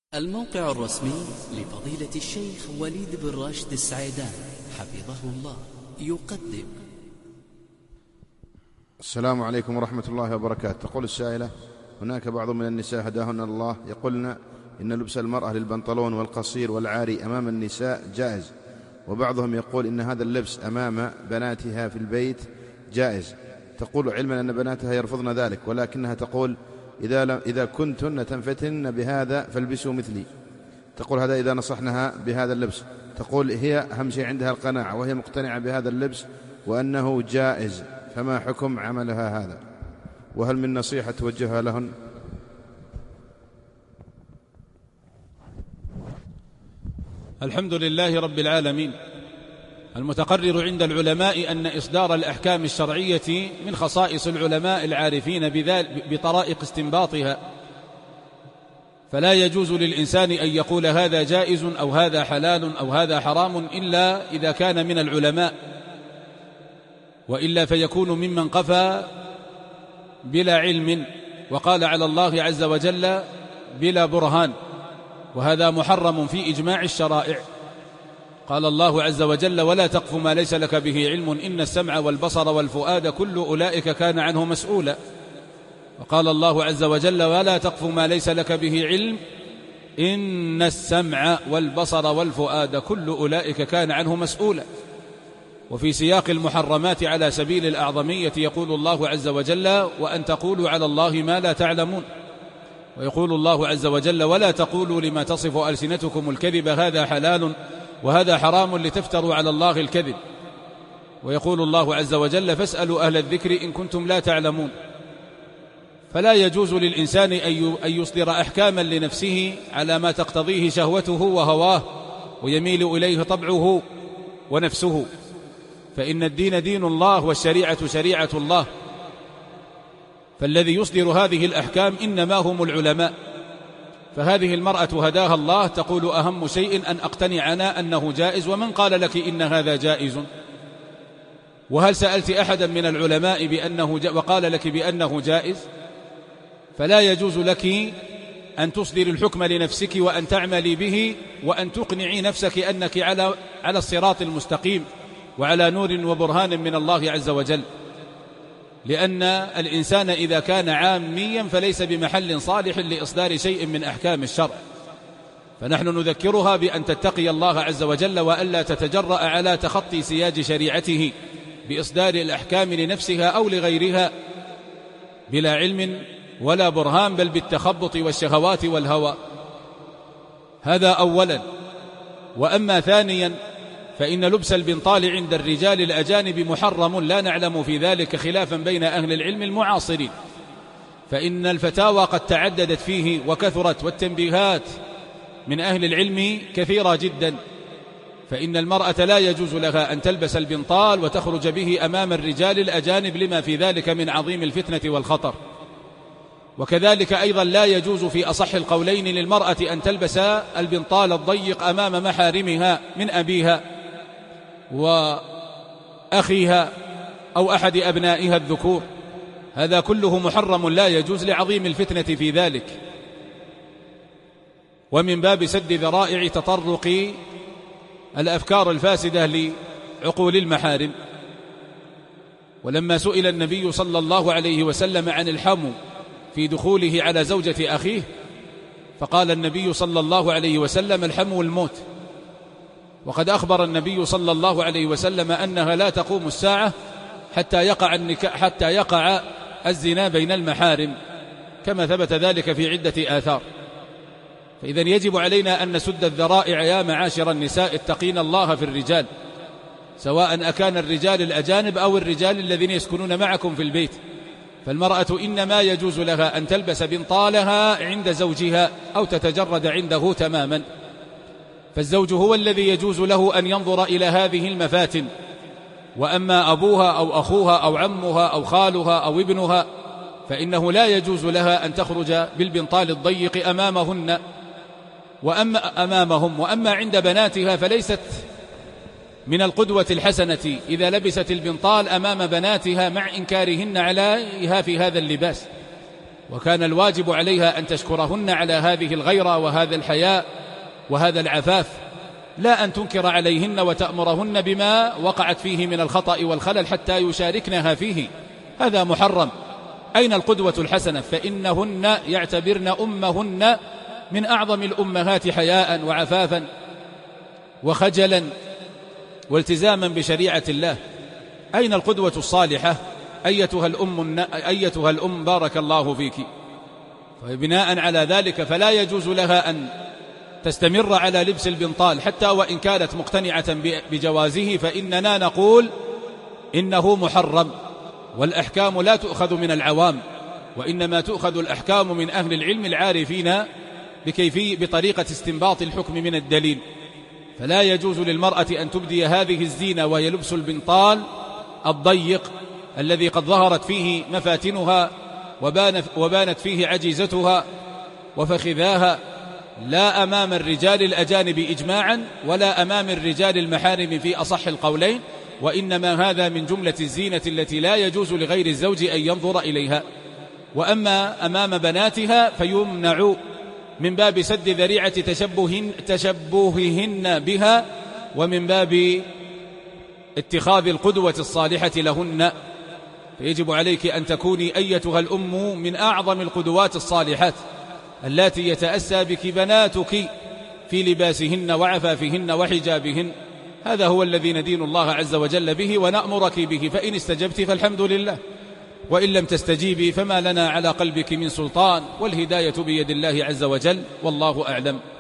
الموقع الرسمي لفضيلة الشيخ وليد بن راشد السعيدان حفظه الله يقدم. السلام عليكم ورحمة الله وبركاته. تقول السائلة: هناك بعض من النساء هداهن الله يقولن إن لبس المرأة للبنطلون والقصير والعاري أمام النساء جائز، وبعضهم يقول إن هذا اللبس أمام بناتها في البيت جائز. تقول علما أن بناتها يرفضن ذلك، ولكنها تقول إذا كنتن تنفتن بهذا فالبسوا مثلي. تقول هذا إذا نصحناها بهذا اللبس. تقول هي أهم شيء عندها القناعة، وهي مقتنعة بهذا اللبس وأنه جائز، فما حكم عملها هذا؟ وهل من نصيحة توجهها لهن؟ الحمد لله رب العالمين، المتقرر عند العلماء أن إصدار الأحكام الشرعية من خصائص العلماء العارفين بطرائق استنباطها، فلا يجوز للإنسان أن يقول هذا جائز أو هذا حلال أو هذا حرام إلا إذا كان من العلماء، وإلا فيكون ممن قفى بلا علم وقال على الله عز وجل بلا برهان، وهذا محرم في إجماع الشرائع. قال الله عز وجل: ولا تقف ما ليس لك به علم إن السمع والبصر والفؤاد كل أولئك كان عنه مسؤولا. وقال الله عز وجل: ولا تقف ما ليس لك به علم إن السمع والبصر والفؤاد كل أولئك كان عنه مسؤولا. وفي سياق المحرمات على سبيل الأعظمية يقول الله عز وجل: وأن تقولوا على الله ما لا تعلمون. ويقول الله عز وجل: ولا تقولوا لما تصف ألسنتكم الكذب هذا حلال وهذا حرام لتفتروا على الله الكذب. ويقول الله عز وجل: فاسألوا أهل الذكر إن كنتم لا تعلمون. فلا يجوز للإنسان أن يصدر أحكاما لنفسه على ما تقتضيه شهوته وهواه ويميل إليه طبعه ونفسه، فإن الدين دين الله والشريعة شريعة الله، فالذي يصدر هذه الأحكام إنما هم العلماء. فهذه المرأة هداها الله تقول: أهم شيء أن أقتنع أنا أنه جائز، ومن قال لك إن هذا جائز؟ وهل سألت أحدا من العلماء بأنه وقال لك بأنه جائز؟ فلا يجوز لك أن تصدر الحكم لنفسك وأن تعملي به وأن تقنعي نفسك أنك على الصراط المستقيم وعلى نور وبرهان من الله عز وجل، لأن الإنسان إذا كان عاميا فليس بمحل صالح لإصدار شيء من أحكام الشرع. فنحن نذكرها بأن تتقي الله عز وجل وألا تتجرأ على تخطي سياج شريعته بإصدار الأحكام لنفسها أو لغيرها بلا علم ولا برهان، بل بالتخبط والشهوات والهوى. هذا أولا. وأما ثانيا فإن لبس البنطال عند الرجال الأجانب محرم، لا نعلم في ذلك خلافا بين أهل العلم المعاصرين، فإن الفتاوى قد تعددت فيه وكثرت، والتنبيهات من أهل العلم كثيرة جدا. فإن المرأة لا يجوز لها أن تلبس البنطال وتخرج به أمام الرجال الأجانب لما في ذلك من عظيم الفتنة والخطر. وكذلك أيضا لا يجوز في أصح القولين للمرأة أن تلبس البنطال الضيق أمام محارمها من أبيها وأخيها أو أحد أبنائها الذكور. هذا كله محرم لا يجوز لعظيم الفتنة في ذلك، ومن باب سد ذرائع تطرق الأفكار الفاسدة لعقول المحارم. ولما سئل النبي صلى الله عليه وسلم عن الحمو في دخوله على زوجة أخيه، فقال النبي صلى الله عليه وسلم: الحمو الموت. وقد أخبر النبي صلى الله عليه وسلم أنها لا تقوم الساعة حتى يقع الزنا بين المحارم، كما ثبت ذلك في عدة آثار. فإذا يجب علينا أن نسد الذرائع يا معاشر النساء، اتقين الله في الرجال، سواء أكان الرجال الأجانب أو الرجال الذين يسكنون معكم في البيت. فالمرأة إنما يجوز لها أن تلبس بنطالها عند زوجها أو تتجرد عنده تماما، فالزوج هو الذي يجوز له أن ينظر إلى هذه المفاتن. وأما أبوها أو أخوها أو عمها أو خالها أو ابنها فإنه لا يجوز لها أن تخرج بالبنطال الضيق أمامهم. وأما عند بناتها فليست من القدوة الحسنة إذا لبست البنطال أمام بناتها مع إنكارهن عليها في هذا اللباس، وكان الواجب عليها أن تشكرهن على هذه الغيرة وهذا الحياء وهذا العفاف، لا أن تنكر عليهن وتأمرهن بما وقعت فيه من الخطأ والخلل حتى يشاركنها فيه، هذا محرم. أين القدوة الحسنة؟ فإنهن يعتبرن أمهن من أعظم الأمهات حياء وعفافا وخجلا والتزاما بشريعة الله. أين القدوة الصالحة أيتها الأم بارك الله فيك؟ فبناء على ذلك فلا يجوز لها أن تستمر على لبس البنطال حتى وإن كانت مقتنعة بجوازه، فإننا نقول إنه محرم، والأحكام لا تؤخذ من العوام، وإنما تؤخذ الأحكام من أهل العلم العارفين بطريقة استنباط الحكم من الدليل. فلا يجوز للمرأة أن تبدي هذه الزينة وهي لبس البنطال الضيق الذي قد ظهرت فيه مفاتنها وبانت فيه عجيزتها وفخذاها، لا أمام الرجال الأجانب إجماعا ولا أمام الرجال المحارم في أصح القولين، وإنما هذا من جملة الزينة التي لا يجوز لغير الزوج أن ينظر إليها. وأما أمام بناتها فيمنع من باب سد ذريعة تشبههن بها، ومن باب اتخاذ القدوة الصالحة لهن. فيجب عليك أن تكوني أيتها الأم من أعظم القدوات الصالحات التي يتأسى بك بناتك في لباسهن وعفافهن وحجابهن. هذا هو الذي ندين الله عز وجل به ونأمرك به، فإن استجبت فالحمد لله، وإن لم تستجيبي فما لنا على قلبك من سلطان، والهداية بيد الله عز وجل، والله أعلم.